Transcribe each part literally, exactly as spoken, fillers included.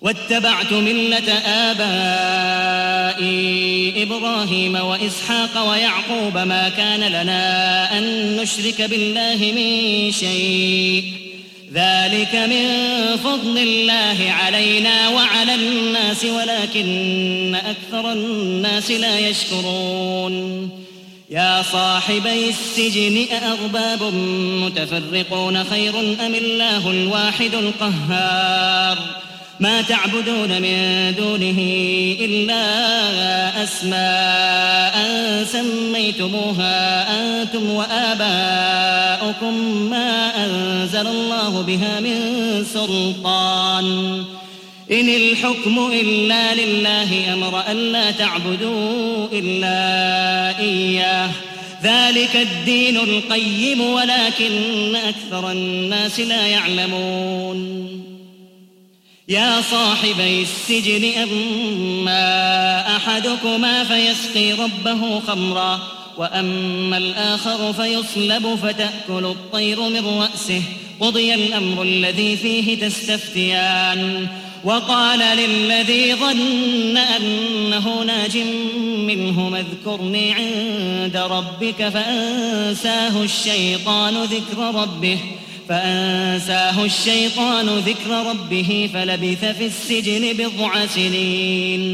واتبعت ملة آبائي إبراهيم وإسحاق ويعقوب ما كان لنا أن نشرك بالله من شيء ذلك من فضل الله علينا وعلى الناس ولكن أكثر الناس لا يشكرون يا صاحبي السجن أأرباب متفرقون خير أم الله الواحد القهار ما تعبدون من دونه إلا أسماء سميتموها أنتم وآباؤكم ما أنزل الله بها من سلطان إن الحكم إلا لله أمر ألا تعبدوا إلا إياه ذلك الدين القيم ولكن أكثر الناس لا يعلمون يا صاحبي السجن أما أحدكما فيسقي ربه خمرا وأما الآخر فيصلب فتأكل الطير من رأسه قضي الأمر الذي فيه تستفتيان وقال للذي ظن أنه ناج منهما اذكرني عند ربك فأنساه الشيطان ذكر ربه فأنساه الشيطان ذكر ربه فلبث في السجن بضع سنين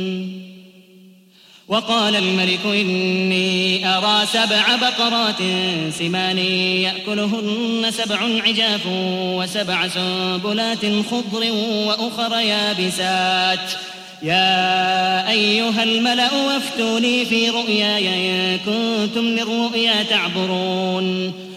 وقال الملك إني أرى سبع بقرات سمان يأكلهن سبع عجاف وسبع سنبلات خضر وأخر يابسات يا أيها الملأ وافتوني في رؤياي إن كنتم للرؤيا تعبرون